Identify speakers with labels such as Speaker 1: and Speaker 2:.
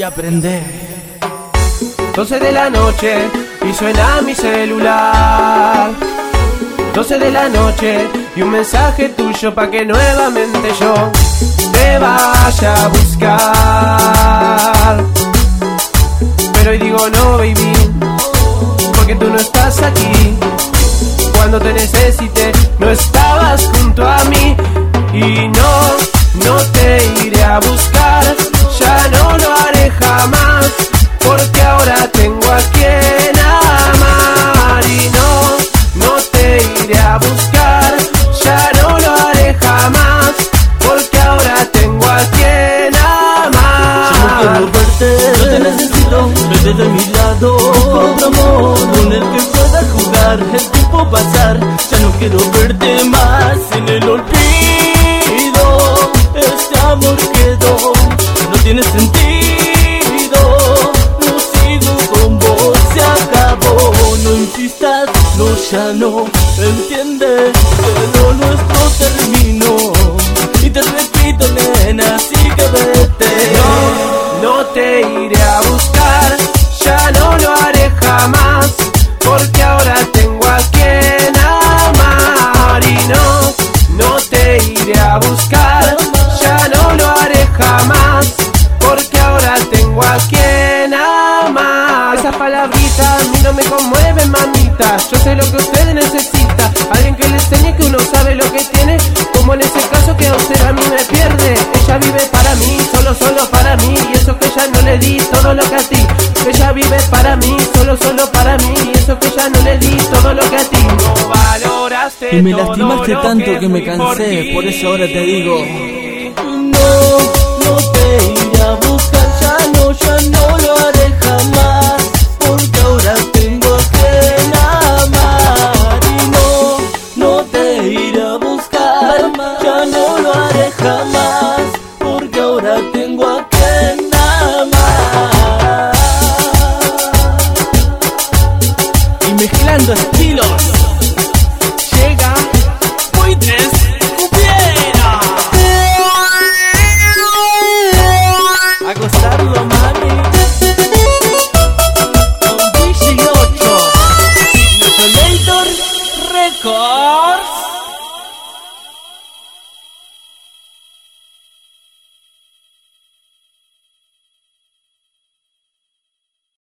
Speaker 1: y aprender.
Speaker 2: 12 de la noche y suena mi celular. 12 de la noche y un mensaje tuyo pa' que nuevamente yo te vaya a buscar. Pero hoy digo no, baby, porque tú no estás aquí. Cuando te necesité no estabas junto a mí. Y no te iré a buscar, ya no lo haré jamás, porque ahora tengo a quien amar. Y no te iré a buscar, ya no lo haré jamás, porque ahora tengo a quien amar.
Speaker 1: Yo no quiero verte, no te necesito, vete de mi lado. Otro amor con el que pueda jugar, el tiempo pasar. Ya no quiero verte más en el olvido. Este amor quedó, no tiene sentido. No sigo con vos, se acabó. No insistas, no, ya no. Entiende que lo nuestro terminó. Y te repito, nena, así que vete.
Speaker 2: No te iré a buscar, ya no lo haré jamás, porque ahora tengo a quien amar. Y no te iré a buscar, ya no lo haré jamás, porque ahora tengo a quien amar. Esas palabritas a mí no me conmueven, mamita. Yo sé lo que usted necesita, alguien que le enseñe que uno sabe lo que tiene, como en ese caso que a usted a mí me pierde. Ella vive para mí, solo para mí, y eso que ya no le di todo lo que a ti. Ella vive para mí, solo para mí, y eso que ya no le di todo lo que a ti. No valoraste.
Speaker 1: Y me lastimaste tanto que me cansé, por eso ahora te digo no te iré a buscar, ya no lo haré jamás, porque ahora tengo a quien amar. Y no te iré a buscar, ya no lo haré jamás, porque ahora tengo a quien amar. Y mezclando estilos llega Buitre.